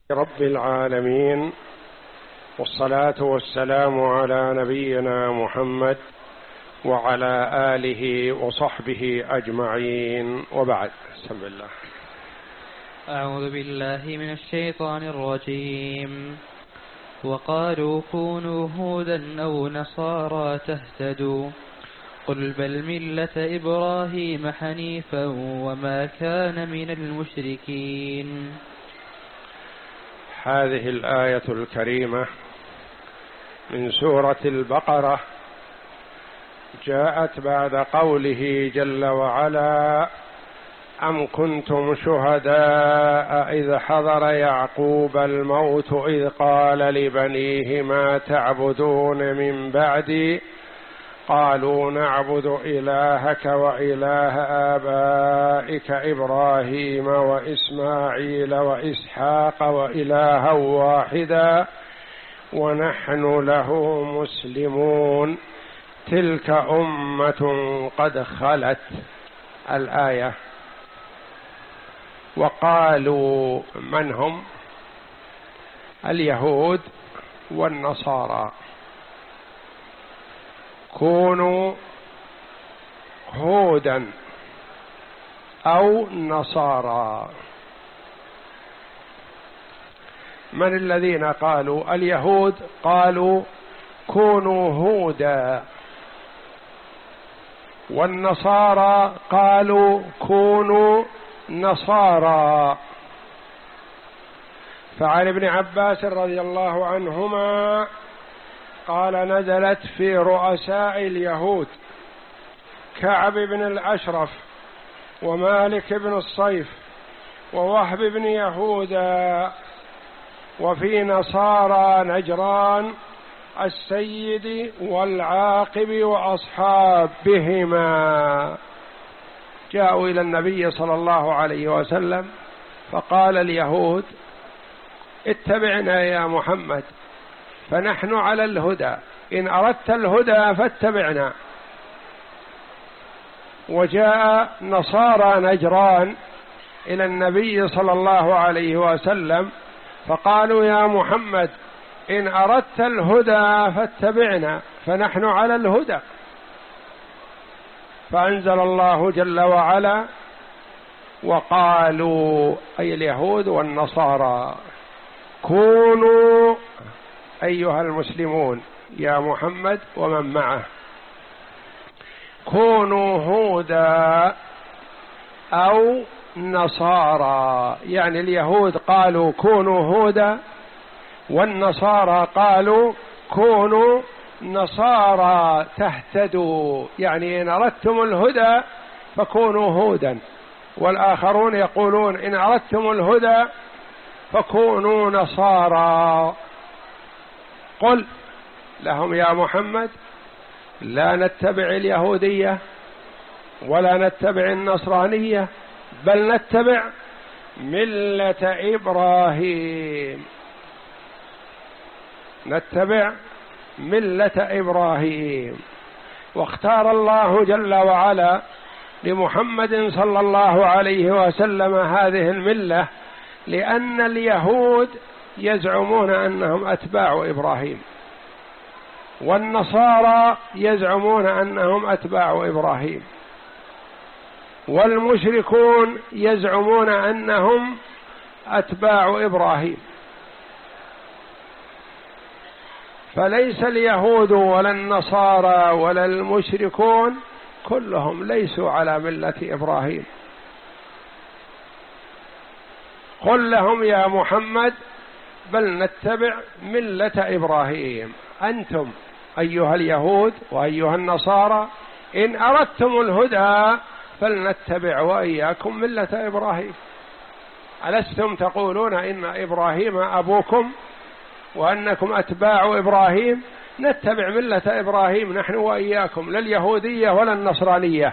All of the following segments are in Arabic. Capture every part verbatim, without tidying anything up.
رب العالمين، والصلاة والسلام على نبينا محمد وعلى آله وصحبه أجمعين، وبعد. بسم الله. أعوذ بالله من الشيطان الرجيم. وقالوا كونوا هودا أو نصارى تهتدوا قل بل ملة إبراهيم حنيفا وما كان من المشركين. هذه الآية الكريمة من سورة البقرة جاءت بعد قوله جل وعلا: أم كنتم شهداء إذ حضر يعقوب الموت إذ قال لبنيه ما تعبدون من بعدي قالوا نعبد إلهك وإله آبائك إبراهيم وإسماعيل وإسحاق وإلها واحدا ونحن له مسلمون تلك أمة قد خلت. الآية. وقالوا، من هم؟ اليهود والنصارى، كونوا هودا أو نصارى. من الذين قالوا؟ اليهود قالوا كونوا هودا، والنصارى قالوا كونوا نصارى. فعن ابن عباس رضي الله عنهما قال: نزلت في رؤساء اليهود كعب بن الأشرف ومالك بن الصيف ووهب بن يهوذا، وفي نصارى نجران السيد والعاقب وأصحابهما. جاءوا إلى النبي صلى الله عليه وسلم فقال اليهود: اتبعنا يا محمد فنحن على الهدى، إن أردت الهدى فاتبعنا. وجاء نصارى نجران إلى النبي صلى الله عليه وسلم فقالوا: يا محمد إن أردت الهدى فاتبعنا فنحن على الهدى. فأنزل الله جل وعلا: وقالوا، أي اليهود والنصارى، كونوا أيها المسلمون يا محمد ومن معه، كونوا هودا أو نصارى. يعني اليهود قالوا كونوا هودا، والنصارى قالوا كونوا نصارى تهتدوا، يعني إن أردتم الهدى فكونوا هودا. والآخرون يقولون إن أردتم الهدى فكونوا نصارى. قل لهم يا محمد: لا نتبع اليهودية ولا نتبع النصرانية، بل نتبع ملة إبراهيم، نتبع ملة إبراهيم. واختار الله جل وعلا لمحمد صلى الله عليه وسلم هذه الملة لأن اليهود يزعمون أنهم أتباع إبراهيم، والنصارى يزعمون أنهم أتباع إبراهيم، والمشركون يزعمون أنهم أتباع إبراهيم. فليس اليهود ولا النصارى ولا المشركون كلهم ليسوا على ملة إبراهيم. قل لهم يا محمد: بل نتبع ملة إبراهيم. أنتم أيها اليهود وأيها النصارى إن أردتم الهدى فلنتبع وإياكم ملة إبراهيم. ألستم تقولون إن إبراهيم أبوكم وأنكم أتباع إبراهيم؟ نتبع ملة إبراهيم نحن وإياكم، لا اليهودية ولا النصرانية.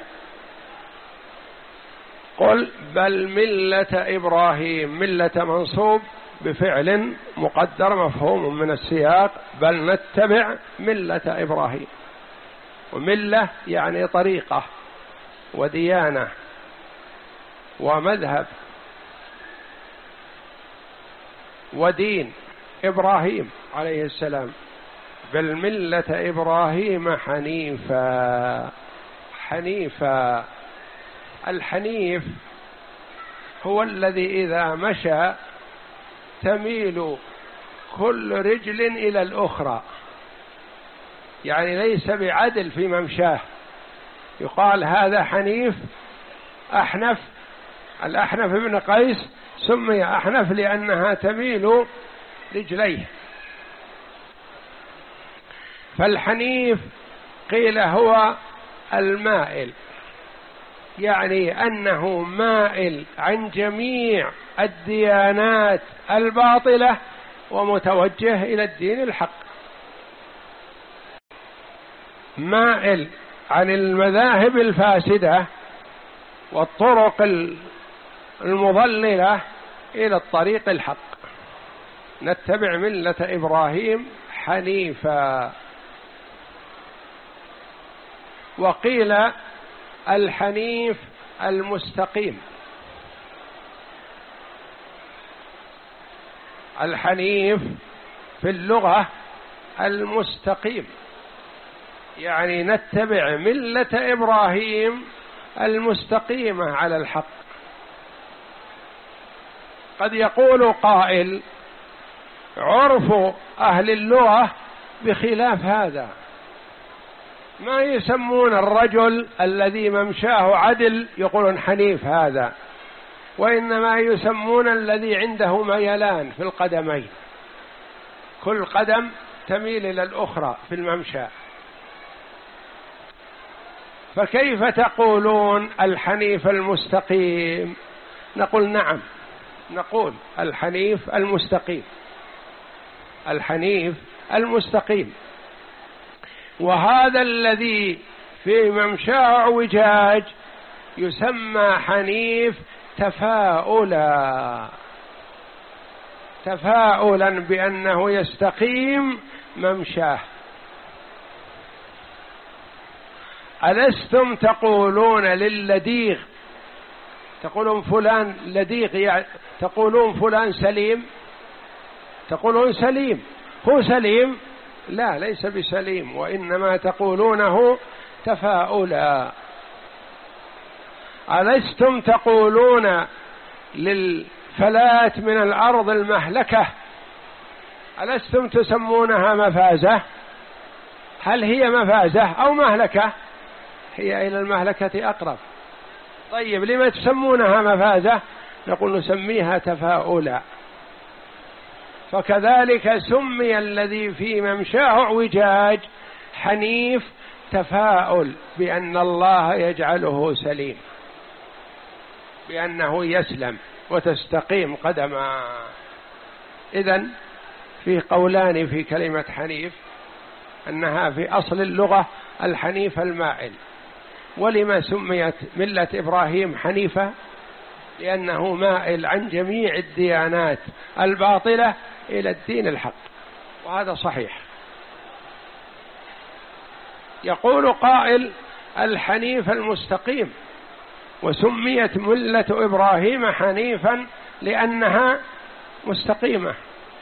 قل بل ملة إبراهيم، ملة منصوب بفعل مقدر مفهوم من السياق، بل نتبع ملة إبراهيم. وملة يعني طريقة وديانة ومذهب. ودين إبراهيم عليه السلام، بل ملة إبراهيم حنيفا. حنيفا، الحنيف هو الذي إذا مشى تميل كل رجل إلى الأخرى، يعني ليس بعدل في ممشاه، يقال هذا حنيف أحنف. الأحنف بن قيس سمي أحنف لأنها تميل رجليه. فالحنيف قيل هو المائل، يعني أنه مائل عن جميع الديانات الباطلة ومتوجه إلى الدين الحق، مائل عن المذاهب الفاسدة والطرق المضللة إلى الطريق الحق. نتبع ملة إبراهيم حنيفا. وقيل الحنيف المستقيم. الحنيف في اللغة المستقيم، يعني نتبع ملة إبراهيم المستقيمة على الحق. قد يقول قائل عرف أهل اللغة بخلاف هذا، ما يسمون الرجل الذي ممشاه عدل يقولون حنيف هذا، وإنما يسمون الذي عنده ميلان في القدمين، كل قدم تميل إلى الأخرى في الممشى. فكيف تقولون الحنيف المستقيم؟ نقول نعم، نقول الحنيف المستقيم، الحنيف المستقيم. وهذا الذي في ممشاه اعوجاج يسمى حنيف تفاؤلا، تفاؤلا بأنه يستقيم ممشاه. ألستم تقولون للديغ، تقولون فلان لديغ، يعني تقولون فلان سليم، تقولون سليم، هو سليم؟ لا، ليس بسليم، وإنما تقولونه تفاؤلا. ألستم تقولون للفلاة من الأرض المهلكة، ألستم تسمونها مفازة؟ هل هي مفازة أو مهلكة؟ هي إلى المهلكة أقرب. طيب لما تسمونها مفازة؟ نقول نسميها تفاؤلا. فكذلك سمي الذي في ممشاه اعوجاج حنيف تفاؤل بأن الله يجعله سليم، بأنه يسلم وتستقيم قدمه. إذن في قولان في كلمة حنيف، أنها في أصل اللغة الحنيف المائل. ولما سميت ملة إبراهيم حنيفة؟ لأنه مائل عن جميع الديانات الباطلة إلى الدين الحق، وهذا صحيح. يقول قائل الحنيف المستقيم، وسميت ملة إبراهيم حنيفا لأنها مستقيمة.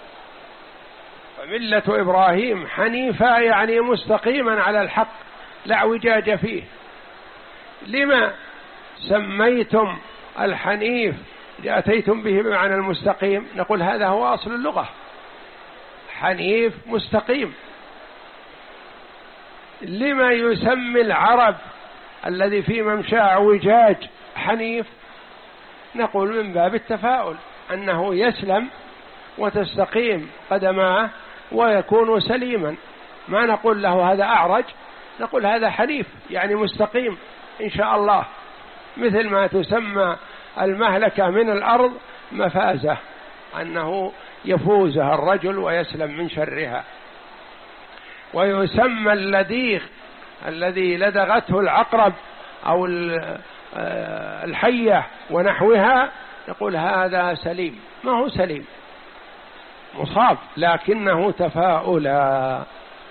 فملة إبراهيم حنيفة يعني مستقيما على الحق لا اعوجاج فيه. لما سميتم الحنيف أتيتم به بمعنى المستقيم؟ نقول هذا هو أصل اللغة، حنيف مستقيم. لما يسمي العرب الذي في ممشاه اعوجاج حنيف؟ نقول من باب التفاؤل، أنه يسلم وتستقيم قدماه ويكون سليما. ما نقول له هذا أعرج، نقول هذا حنيف يعني مستقيم إن شاء الله، مثل ما تسمى المهلكة من الأرض مفازة، أنه يفوزها الرجل ويسلم من شرها. ويسمى اللديغ الذي لدغته العقرب أو الحية ونحوها، نقول هذا سليم، ما هو سليم، مصاب، لكنه تفاؤلا.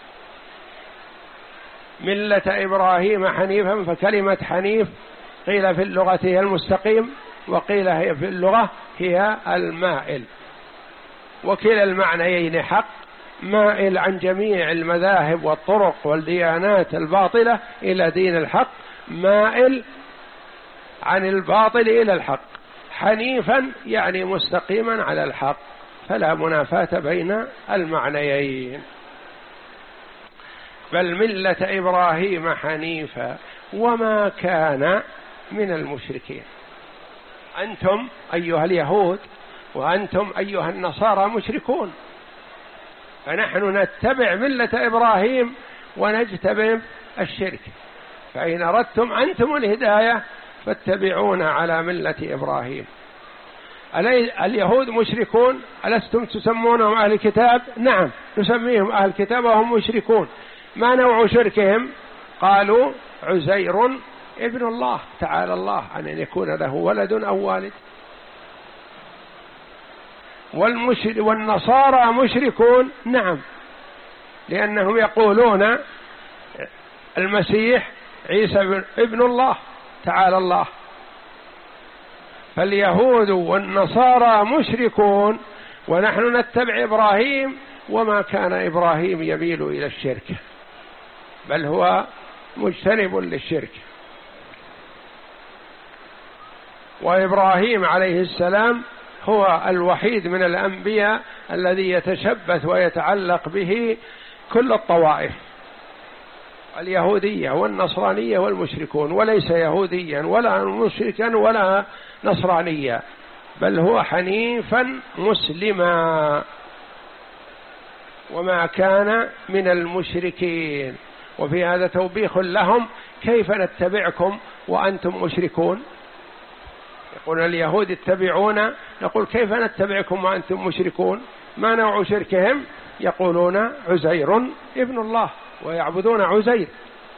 ملة إبراهيم حنيفا، فكلمة حنيف قيل في اللغة هي المستقيم، وقيل هي في اللغة هي المائل. وكلا المعنيين حق، مائل عن جميع المذاهب والطرق والديانات الباطلة إلى دين الحق، مائل عن الباطل إلى الحق، حنيفا يعني مستقيما على الحق، فلا منافاة بين المعنيين. بل ملة إبراهيم حنيفا وما كان من المشركين. أنتم أيها اليهود وأنتم أيها النصارى مشركون، فنحن نتبع ملة إبراهيم ونجتنب الشرك، فإن أردتم أنتم الهداية فاتبعونا على ملة إبراهيم. اليهود مشركون، ألستم تسمونهم أهل الكتاب؟ نعم نسميهم أهل الكتاب وهم مشركون. ما نوع شركهم؟ قالوا عزير ابن الله، تعالى الله عن أن يكون له ولد أو والد. والنصارى مشركون، نعم، لأنهم يقولون المسيح عيسى ابن الله، تعالى الله. فاليهود والنصارى مشركون ونحن نتبع إبراهيم، وما كان إبراهيم يميل إلى الشرك، بل هو مجتنب للشرك. وإبراهيم عليه السلام هو الوحيد من الأنبياء الذي يتشبث ويتعلق به كل الطوائف، اليهودية والنصرانية والمشركون، وليس يهوديا ولا مشركا ولا نصرانيا، بل هو حنيفا مسلما وما كان من المشركين. وفي هذا توبيخ لهم، كيف نتبعكم وأنتم مشركون؟ يقول اليهود اتبعونا، نقول كيف نتبعكم وأنتم مشركون؟ ما نوع شركهم؟ يقولون عزير ابن الله ويعبدون عزير.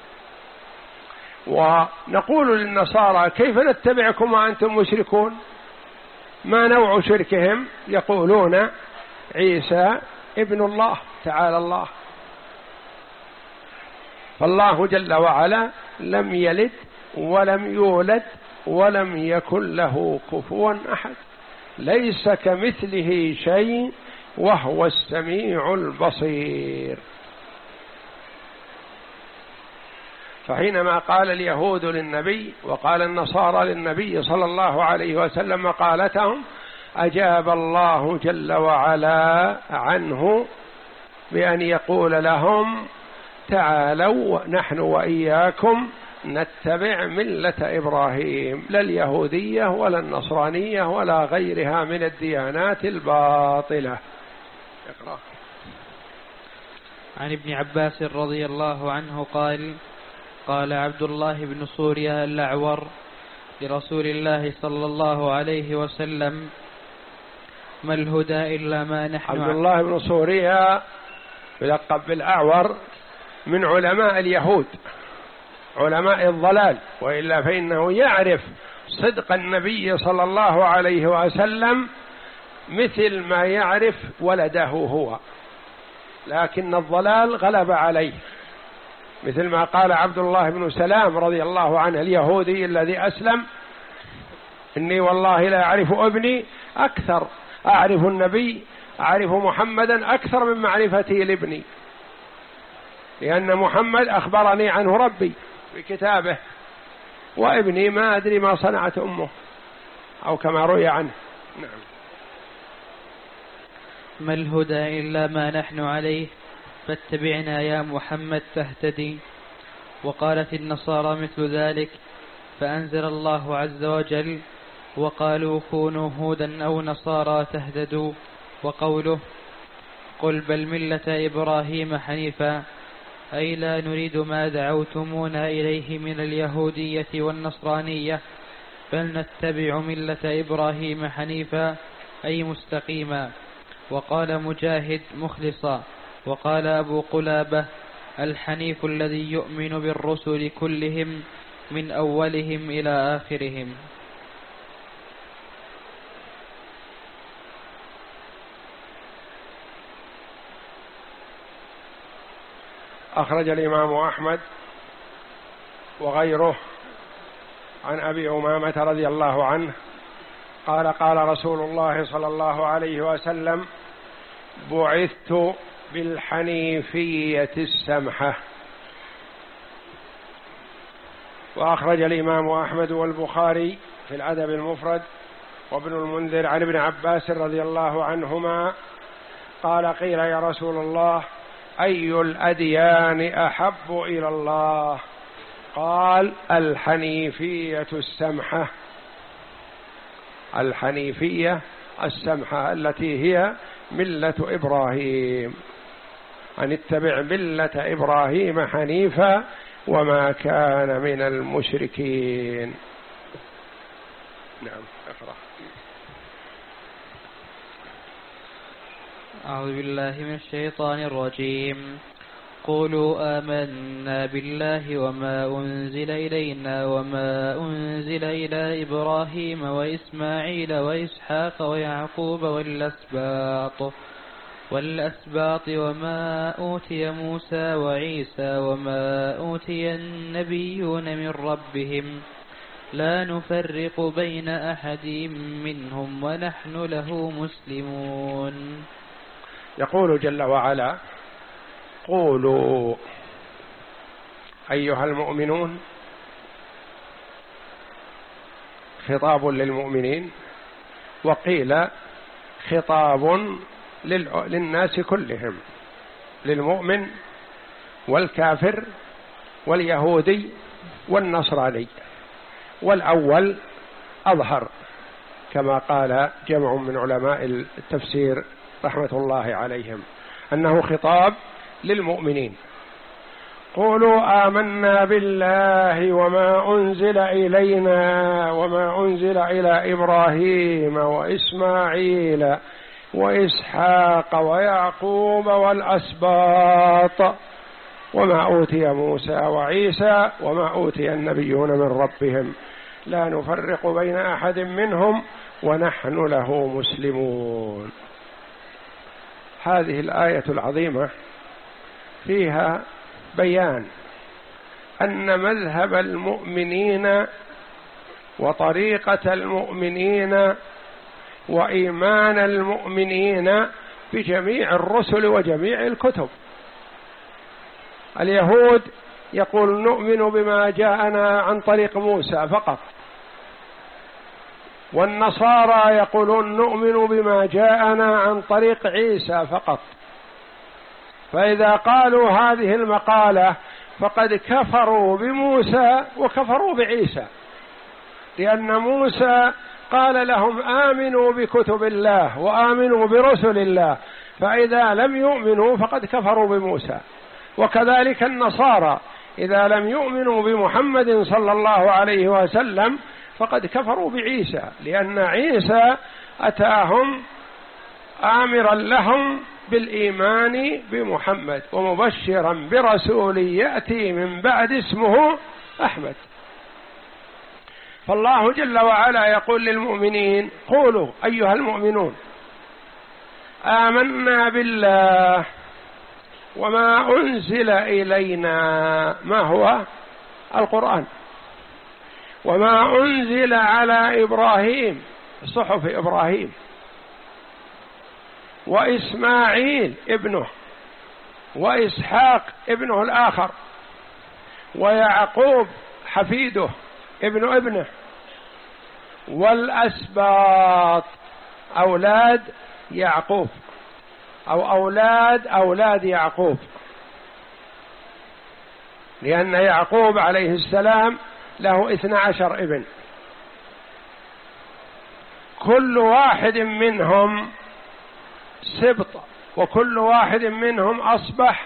ونقول للنصارى كيف نتبعكم وأنتم مشركون؟ ما نوع شركهم؟ يقولون عيسى ابن الله، تعالى الله. فالله جل وعلا لم يلد ولم يولد ولم يكن له كفوا أحد، ليس كمثله شيء وهو السميع البصير. فحينما قال اليهود للنبي وقال النصارى للنبي صلى الله عليه وسلم مقالتهم، أجاب الله جل وعلا عنه بأن يقول لهم تعالوا نحن وإياكم نتبع ملة إبراهيم، لا اليهودية ولا النصرانية ولا غيرها من الديانات الباطلة. اقرأ. عن ابن عباس رضي الله عنه قال: قال عبد الله بن سوريا الأعور لرسول الله صلى الله عليه وسلم: ما الهدى إلا ما نحن. عبد الله بن سوريا يلقب بالأعور من علماء اليهود، علماء الضلال، وإلا فإنه يعرف صدق النبي صلى الله عليه وسلم مثل ما يعرف ولده هو، لكن الضلال غلب عليه، مثل ما قال عبد الله بن سلام رضي الله عنه اليهودي الذي أسلم: إني والله لا أعرف ابني أكثر، أعرف النبي أعرف محمدا أكثر من معرفتي لابني، لأن محمد أخبرني عنه ربي بكتابه، وابني ما أدري ما صنعت أمه، أو كما روي عنه. نعم. ما الهدى إلا ما نحن عليه، فاتبعنا يا محمد تهتدي. وقالت النصارى مثل ذلك، فأنزل الله عز وجل: وقالوا كونوا هودا أو نصارى تهتدوا. وقوله: قل بل ملة إبراهيم حنيفا، أي لا نريد ما دعوتمونا إليه من اليهودية والنصرانية، بل نتبع ملة إبراهيم حنيفا أي مستقيما. وقال مجاهد مخلصا. وقال أبو قلابة: الحنيف الذي يؤمن بالرسل كلهم من أولهم إلى آخرهم. أخرج الإمام أحمد وغيره عن أبي أمامة رضي الله عنه قال: قال رسول الله صلى الله عليه وسلم: بعثت بالحنيفية السمحة. وأخرج الإمام أحمد والبخاري في الأدب المفرد وابن المنذر عن ابن عباس رضي الله عنهما قال قيل يا رسول الله أي الأديان أحب إلى الله؟ قال الحنيفية السمحة. الحنيفية السمحة التي هي ملة إبراهيم، أن اتبع ملة إبراهيم حنيفا وما كان من المشركين. نعم اقرأ. أعوذ بالله من الشيطان الرجيم. قولوا آمنا بالله وما أنزل إلينا وما أنزل إلى إبراهيم وإسماعيل وإسحاق ويعقوب والأسباط والأسباط وما أوتي موسى وعيسى وما أوتي النبيون من ربهم لا نفرق بين أحد منهم ونحن له مسلمون. يقول جل وعلا قولوا أيها المؤمنون، خطاب للمؤمنين، وقيل خطاب للناس كلهم، للمؤمن والكافر واليهودي والنصراني، والأول أظهر كما قال جمع من علماء التفسير رحمة الله عليهم أنه خطاب للمؤمنين. قولوا آمنا بالله وما أنزل إلينا وما أنزل إلى إبراهيم وإسماعيل وإسحاق ويعقوب والأسباط وما أوتي موسى وعيسى وما أوتي النبيون من ربهم لا نفرق بين أحد منهم ونحن له مسلمون. هذه الآية العظيمة فيها بيان أن مذهب المؤمنين وطريقة المؤمنين وإيمان المؤمنين بجميع الرسل وجميع الكتب. اليهود يقول نؤمن بما جاءنا عن طريق موسى فقط، والنصارى يقولون نؤمن بما جاءنا عن طريق عيسى فقط. فإذا قالوا هذه المقالة فقد كفروا بموسى وكفروا بعيسى، لأن موسى قال لهم آمنوا بكتب الله وآمنوا برسل الله، فإذا لم يؤمنوا فقد كفروا بموسى. وكذلك النصارى إذا لم يؤمنوا بمحمد صلى الله عليه وسلم فقد كفروا بعيسى، لأن عيسى أتاهم آمرا لهم بالإيمان بمحمد ومبشرا برسول يأتي من بعد اسمه أحمد. فالله جل وعلا يقول للمؤمنين قولوا أيها المؤمنون آمنا بالله وما أنزل إلينا، ما هو القرآن، وما أنزل على إبراهيم صحف إبراهيم وإسماعيل ابنه وإسحاق ابنه الآخر ويعقوب حفيده ابن ابنه والأسباط أولاد يعقوب أو أولاد أولاد يعقوب، لأن يعقوب عليه السلام له اثنى عشر ابن، كل واحد منهم سبط وكل واحد منهم أصبح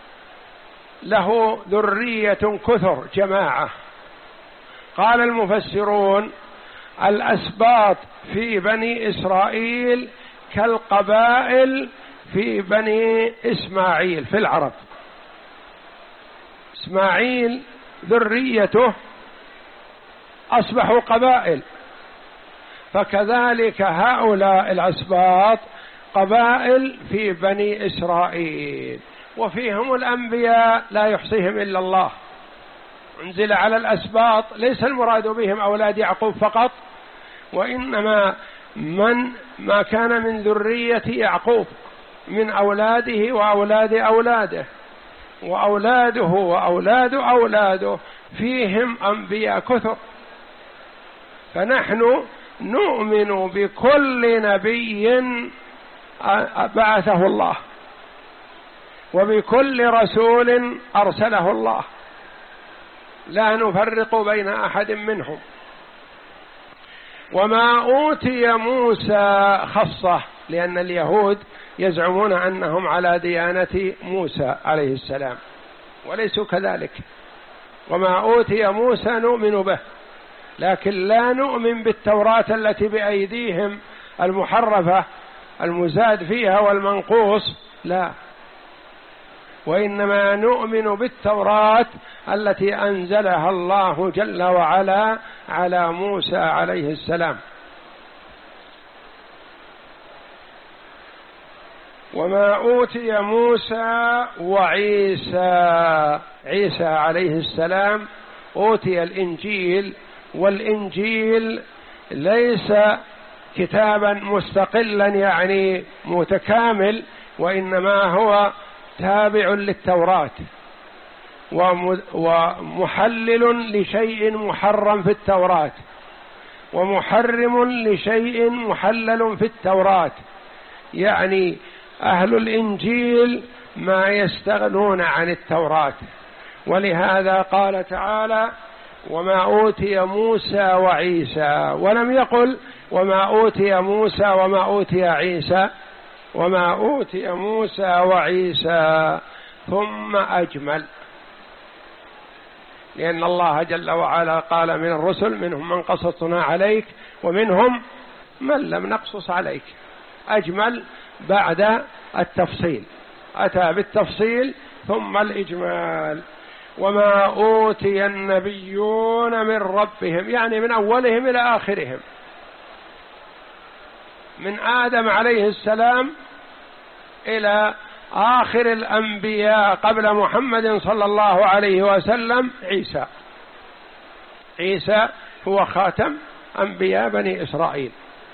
له ذرية كثر جماعة. قال المفسرون الأسباط في بني إسرائيل كالقبائل في بني إسماعيل في العرب. إسماعيل ذريته أصبحوا قبائل، فكذلك هؤلاء الأسباط قبائل في بني إسرائيل، وفيهم الأنبياء لا يحصيهم إلا الله. انزل على الأسباط ليس المراد بهم أولاد يعقوب فقط، وإنما من ما كان من ذرية يعقوب من أولاده وأولاد أولاده، وأولاده وأولاد أولاده فيهم أنبياء كثر. فنحن نؤمن بكل نبي بعثه الله وبكل رسول أرسله الله، لا نفرق بين أحد منهم. وما أوتي موسى خصه، لأن اليهود يزعمون أنهم على ديانة موسى عليه السلام وليسوا كذلك. وما أوتي موسى نؤمن به، لكن لا نؤمن بالتوراة التي بأيديهم المحرفة المزاد فيها والمنقوص، لا، وإنما نؤمن بالتوراة التي أنزلها الله جل وعلا على موسى عليه السلام. وما أوتي موسى وعيسى، عيسى عليه السلام أوتي الإنجيل، والإنجيل ليس كتابا مستقلا يعني متكامل، وإنما هو تابع للتوراة ومحلل لشيء محرم في التوراة ومحرم لشيء محلل في التوراة. يعني أهل الإنجيل ما يستغنون عن التوراة، ولهذا قال تعالى وما أوتي موسى وعيسى، ولم يقل وما أوتي موسى وما أوتي عيسى، وما أوتي موسى وعيسى ثم أجمل، لأن الله جل وعلا قال من الرسل منهم من قصصنا عليك ومنهم من لم نقصص عليك. أجمل بعد التفصيل، أتى بالتفصيل ثم الإجمال. وما أوتي النبيون من ربهم، يعني من أولهم إلى آخرهم، من آدم عليه السلام إلى آخر الأنبياء قبل محمد صلى الله عليه وسلم عيسى. عيسى هو خاتم أنبياء بني إسرائيل.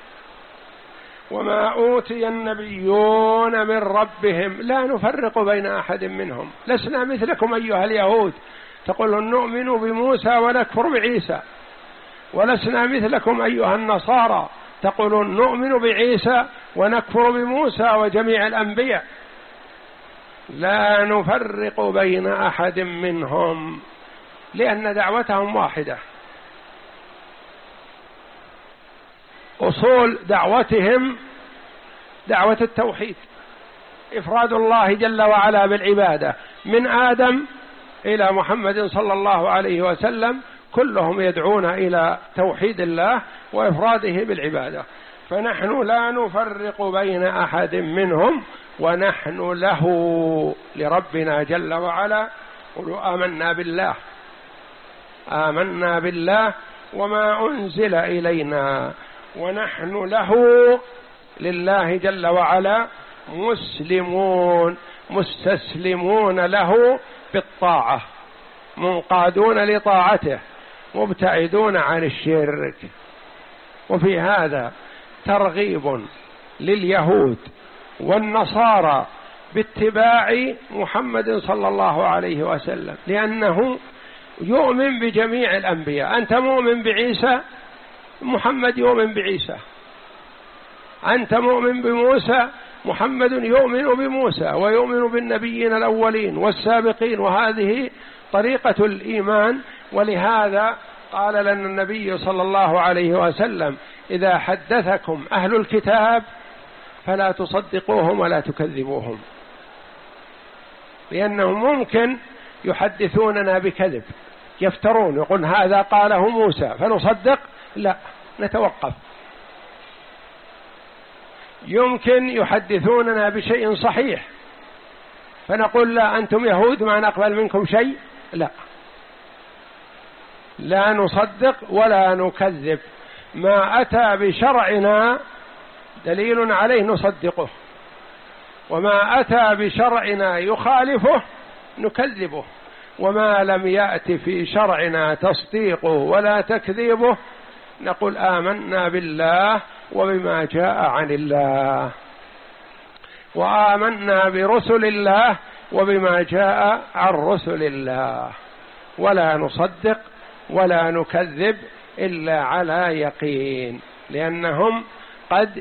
وما أوتي النبيون من ربهم لا نفرق بين أحد منهم، لسنا مثلكم أيها اليهود تقولون نؤمن بموسى ونكفر بعيسى، ولسنا مثلكم أيها النصارى تقولون نؤمن بعيسى ونكفر بموسى وجميع الأنبياء. لا نفرق بين أحد منهم، لأن دعوتهم واحدة. أصول دعوتهم دعوة التوحيد، إفراد الله جل وعلا بالعبادة، من آدم إلى محمد صلى الله عليه وسلم كلهم يدعون إلى توحيد الله وإفراده بالعبادة. فنحن لا نفرق بين أحد منهم ونحن له لربنا جل وعلا. قولوا آمنا بالله، آمنا بالله وما أنزل إلينا ونحن له لله جل وعلا مسلمون، مستسلمون له بالطاعة، منقادون لطاعته، مبتعدون عن الشرك. وفي هذا ترغيب لليهود والنصارى باتباع محمد صلى الله عليه وسلم، لأنه يؤمن بجميع الأنبياء. أنت مؤمن بعيسى، محمد يؤمن بعيسى. أنت مؤمن بموسى، محمد يؤمن بموسى ويؤمن بالنبيين الأولين والسابقين، وهذه طريقة الإيمان. ولهذا قال لنا النبي صلى الله عليه وسلم إذا حدثكم أهل الكتاب فلا تصدقوهم ولا تكذبوهم، لأنهم ممكن يحدثوننا بكذب، يفترون، يقول هذا قاله موسى فنصدق، لا، نتوقف. يمكن يحدثوننا بشيء صحيح فنقول لا، أنتم يهود ما نقبل منكم شيء، لا، لا نصدق ولا نكذب. ما أتى بشرعنا دليل عليه نصدقه، وما أتى بشرعنا يخالفه نكذبه، وما لم يأت في شرعنا تصديقه ولا تكذيبه نقول آمنا بالله وبما جاء عن الله. وآمنا برسل الله وبما جاء عن رسل الله ولا نصدق ولا نكذب إلا على يقين، لأنهم قد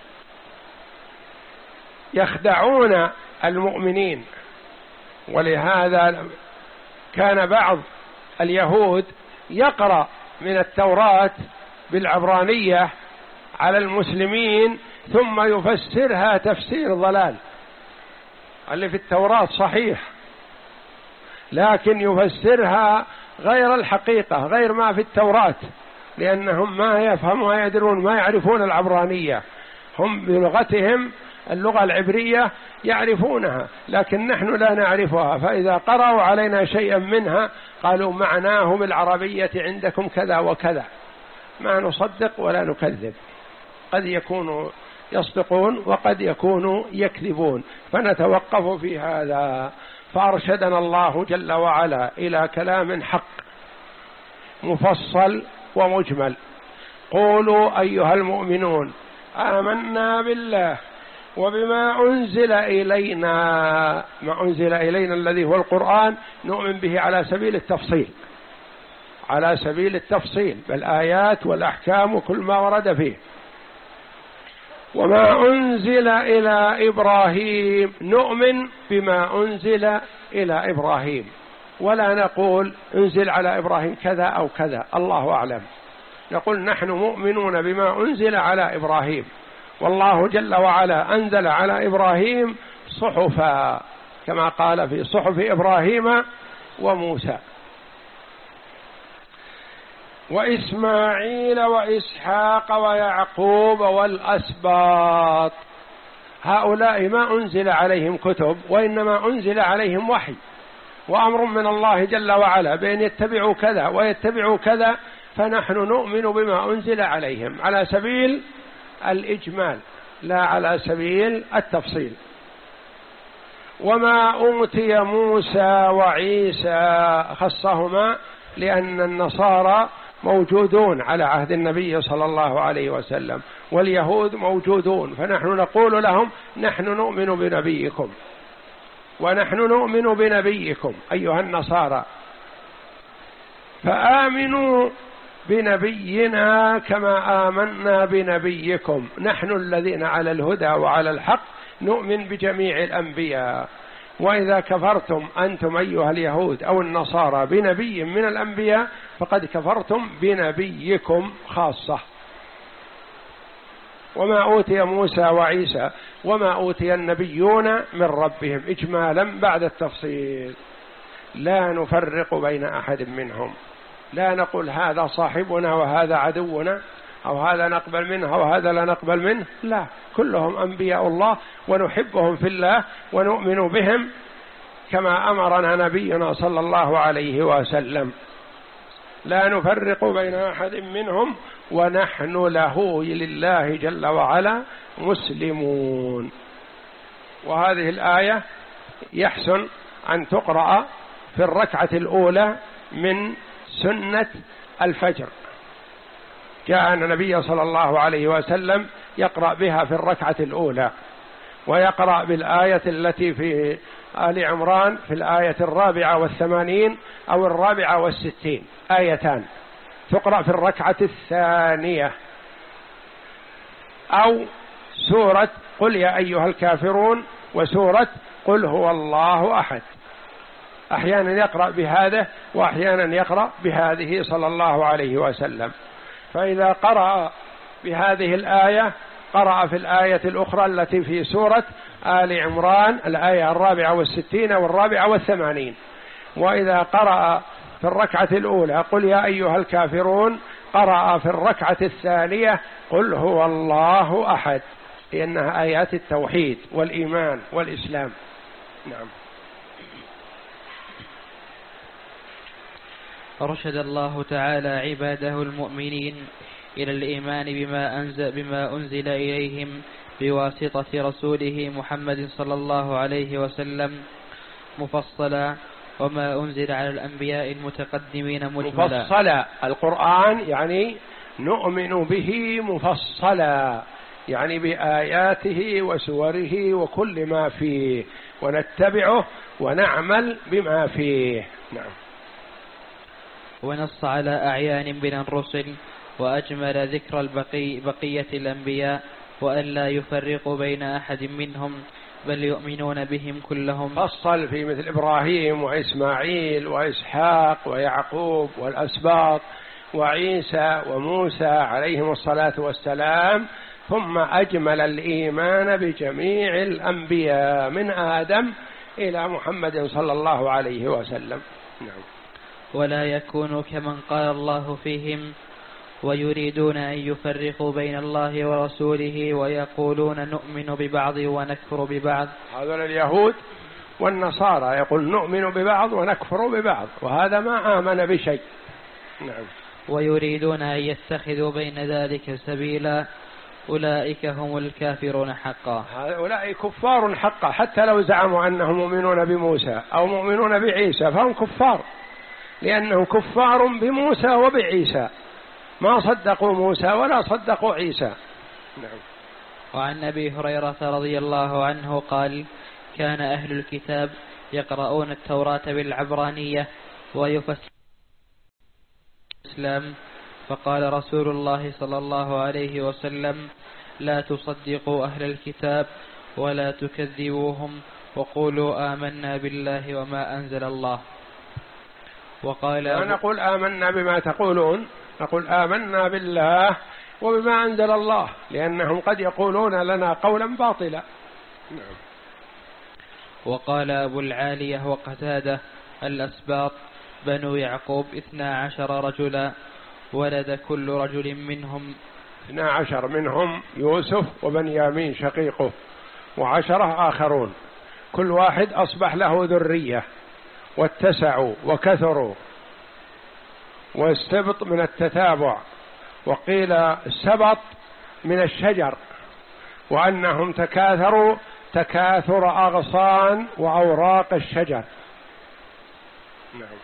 يخدعون المؤمنين. ولهذا كان بعض اليهود يقرأ من التوراة بالعبرانية على المسلمين ثم يفسرها تفسير ضلال. اللي في التوراة صحيح لكن يفسرها غير الحقيقة، غير ما في التوراة، لأنهم ما يفهمون ما يدرون ما يعرفون العبرانية. هم بلغتهم اللغة العبرية يعرفونها لكن نحن لا نعرفها، فإذا قرأوا علينا شيئا منها قالوا معناه بالعربية عندكم كذا وكذا، ما نصدق ولا نكذب. قد يكونوا يصدقون وقد يكونوا يكذبون، فنتوقف في هذا. فأرشدنا الله جل وعلا إلى كلام حق مفصل ومجمل. قولوا أيها المؤمنون آمنا بالله وبما أنزل إلينا، ما أنزل إلينا الذي هو القرآن نؤمن به على سبيل التفصيل، على سبيل التفصيل بالآيات والأحكام وكل ما ورد فيه. وما أنزل إلى إبراهيم، نؤمن بما أنزل إلى إبراهيم، ولا نقول انزل على إبراهيم كذا أو كذا، الله أعلم. نقول نحن مؤمنون بما أنزل على إبراهيم، والله جل وعلا أنزل على إبراهيم صحفا كما قال في صحف إبراهيم وموسى وإسماعيل وإسحاق ويعقوب والأسباط. هؤلاء ما أنزل عليهم كتب وإنما أنزل عليهم وحي وأمر من الله جل وعلا بأن يتبعوا كذا ويتبعوا كذا، فنحن نؤمن بما أنزل عليهم على سبيل الإجمال لا على سبيل التفصيل. وما أوتي موسى وعيسى خصهما لأن النصارى موجودون على عهد النبي صلى الله عليه وسلم واليهود موجودون، فنحن نقول لهم نحن نؤمن بنبيكم ونحن نؤمن بنبيكم أيها النصارى، فآمنوا بنبينا كما آمنا بنبيكم. نحن الذين على الهدى وعلى الحق نؤمن بجميع الأنبياء. وإذا كفرتم أنتم أيها اليهود أو النصارى بنبي من الأنبياء فقد كفرتم بنبيكم خاصة. وما أوتي موسى وعيسى وما أوتي النبيون من ربهم إجمالا بعد التفصيل، لا نفرق بين أحد منهم، لا نقول هذا صاحبنا وهذا عدونا أو هذا نقبل منه وهذا لا نقبل منه، لا، كلهم أنبياء الله ونحبهم في الله ونؤمن بهم كما أمرنا نبينا صلى الله عليه وسلم، لا نفرق بين أحد منهم ونحن له لله جل وعلا مسلمون. وهذه الآية يحسن أن تقرأ في الركعة الأولى من سنة الفجر، جاء النبي صلى الله عليه وسلم يقرأ بها في الركعة الأولى، ويقرأ بالآية التي في آل عمران في الآية الرابعة والثمانين أو الرابعة والستين، آيتان تقرأ في الركعة الثانية، أو سورة قل يا أيها الكافرون وسورة قل هو الله أحد. أحيانا يقرأ بهذا وأحيانا يقرأ بهذه صلى الله عليه وسلم. فإذا قرأ بهذه الآية قرأ في الآية الأخرى التي في سورة آل عمران الآية الرابعة والستين والرابعة والثمانين. وإذا قرأ في الركعة الأولى قل يا أيها الكافرون قرأ في الركعة الثانية قل هو الله أحد، لأنها آيات التوحيد والإيمان والإسلام. نعم. أرشد الله تعالى عباده المؤمنين إلى الإيمان بما أنزل, بما أنزل إليهم بواسطة رسوله محمد صلى الله عليه وسلم مفصلا، وما أنزل على الأنبياء المتقدمين مجملا. مفصلا القرآن يعني نؤمن به مفصلا، يعني بآياته وسوره وكل ما فيه، ونتبعه ونعمل بما فيه. نعم. ونص على أعيان من الرسل، وأجمل ذكر البقي بقية الأنبياء، وأن لا يفرقوا بين أحد منهم بل يؤمنون بهم كلهم. فصل في مثل إبراهيم وإسماعيل وإسحاق ويعقوب والأسباط وعيسى وموسى عليهم الصلاة والسلام، ثم أجمل الإيمان بجميع الأنبياء من آدم إلى محمد صلى الله عليه وسلم. نعم. ولا يكونوا كمن قال الله فيهم ويريدون أن يفرقوا بين الله ورسوله ويقولون نؤمن ببعض ونكفر ببعض. هذول اليهود والنصارى يقول نؤمن ببعض ونكفر ببعض، وهذا ما آمن بشيء. نعم. ويريدون أن يتخذوا بين ذلك سبيلا، أولئك هم الكافرون حقا. هؤلاء كفار حقا، حتى لو زعموا أنهم مؤمنون بموسى أو مؤمنون بعيسى فهم كفار، لأنهم كفار بموسى وبعيسى، ما صدقوا موسى ولا صدقوا عيسى. نعم. وعن أبي هريرة رضي الله عنه قال: كان أهل الكتاب يقرؤون التوراة بالعبرانية ويفسرون الإسلام، فقال رسول الله صلى الله عليه وسلم: لا تصدقوا أهل الكتاب ولا تكذبوهم، وقولوا آمنا بالله وما أنزل الله. وقال لا نقول آمنا بما تقولون، نقول آمنا بالله وبما أنزل الله، لأنهم قد يقولون لنا قولا باطلا. نعم. وقال أبو العالية وقتادة: الأسباط بنو يعقوب اثنا عشر رجلا، ولد كل رجل منهم اثنا عشر، منهم يوسف وبنيامين شقيقه وعشرة آخرون، كل واحد أصبح له ذرية واتسعوا وكثروا، والسبط من التتابع، وقيل السبط من الشجر، وأنهم تكاثروا تكاثر أغصان وأوراق الشجر. نعم.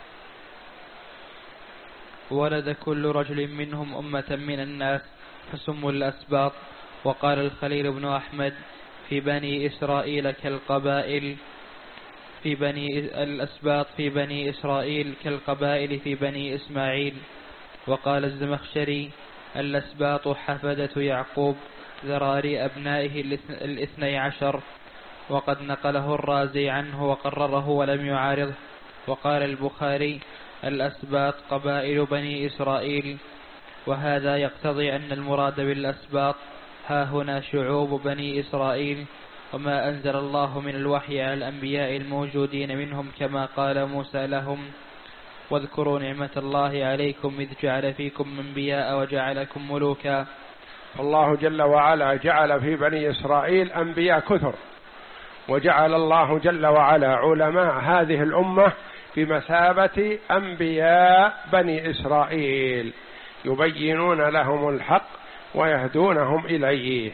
ولد كل رجل منهم أمة من الناس فسموا الأسباط. وقال الخليل بن أحمد: في بني إسرائيل كالقبائل في بني الأسباط في بني إسرائيل كالقبائل في بني إسماعيل. وقال الزمخشري: الأسباط حفدة يعقوب ذراري أبنائه الاثني عشر. وقد نقله الرازي عنه وقرره ولم يعارضه. وقال البخاري: الأسباط قبائل بني إسرائيل. وهذا يقتضي أن المراد بالأسباط ها هنا شعوب بني إسرائيل، وما أنزل الله من الوحي على الأنبياء الموجودين منهم، كما قال موسى لهم: واذكروا نعمة الله عليكم إذ جعل فيكم أنبياء وجعلكم ملوكا. الله جل وعلا جعل في بني إسرائيل أنبياء كثر، وجعل الله جل وعلا علماء هذه الأمة بمثابة أنبياء بني إسرائيل، يبينون لهم الحق ويهدونهم إليه،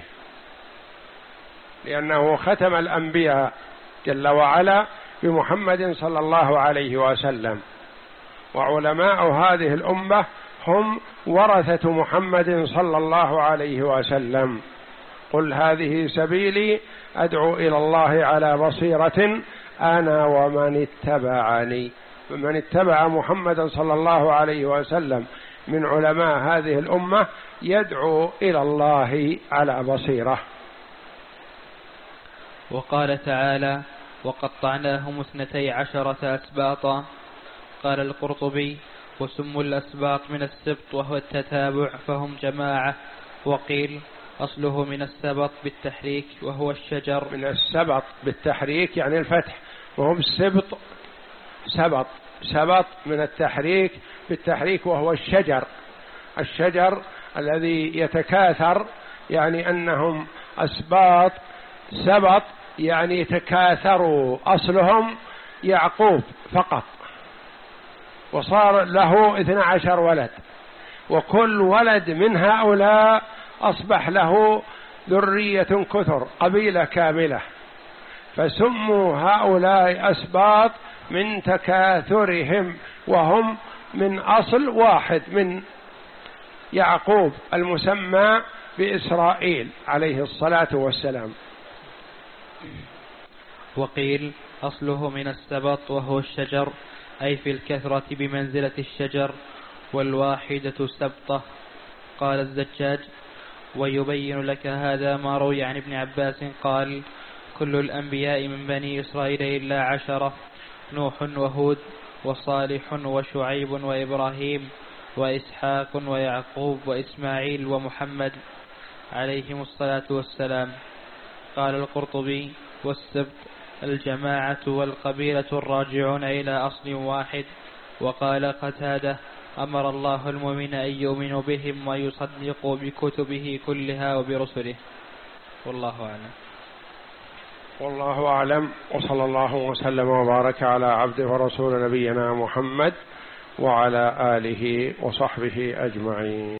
لأنه ختم الأنبياء جل وعلا بمحمد صلى الله عليه وسلم، وعلماء هذه الأمة هم ورثة محمد صلى الله عليه وسلم. قل هذه سبيلي أدعو إلى الله على بصيرة أنا ومن اتبعني. من اتبع محمد صلى الله عليه وسلم من علماء هذه الأمة يدعو إلى الله على بصيرة. وقال تعالى: وقطعناهم اثنتي عشرة أسباطا. قال القرطبي: وسموا الأسباط من السبط وهو التتابع فهم جماعة. وقيل أصله من السبط بالتحريك وهو الشجر. من السبط بالتحريك يعني الفتح، وهم السبط سبط سبط من التحريك بالتحريك وهو الشجر، الشجر الذي يتكاثر، يعني أنهم أسباط سبط يعني تكاثروا، أصلهم يعقوب فقط، وصار له اثنى عشر ولد، وكل ولد من هؤلاء أصبح له ذرية كثر، قبيلة كاملة، فسموا هؤلاء أسباط من تكاثرهم، وهم من أصل واحد من يعقوب المسمى بإسرائيل عليه الصلاة والسلام. وقيل أصله من السبط وهو الشجر، أي في الكثرة بمنزلة الشجر، والواحدة سبطة. قال الزجاج: ويبين لك هذا ما روي عن ابن عباس قال: كل الأنبياء من بني إسرائيل إلا عشرة، نوح وهود وصالح وشعيب وإبراهيم وإسحاق ويعقوب وإسماعيل ومحمد عليهم الصلاة والسلام. قال القرطبي: والسبط الجماعة والقبيلة الراجعون إلى أصل واحد. وقال قتادة: أمر الله المؤمن أن يؤمنوا بهم ويصدقوا بكتبه كلها وبرسله. والله أعلم. والله أعلم، وصلى الله وسلم وبارك على عبده ورسول نبينا محمد وعلى آله وصحبه أجمعين.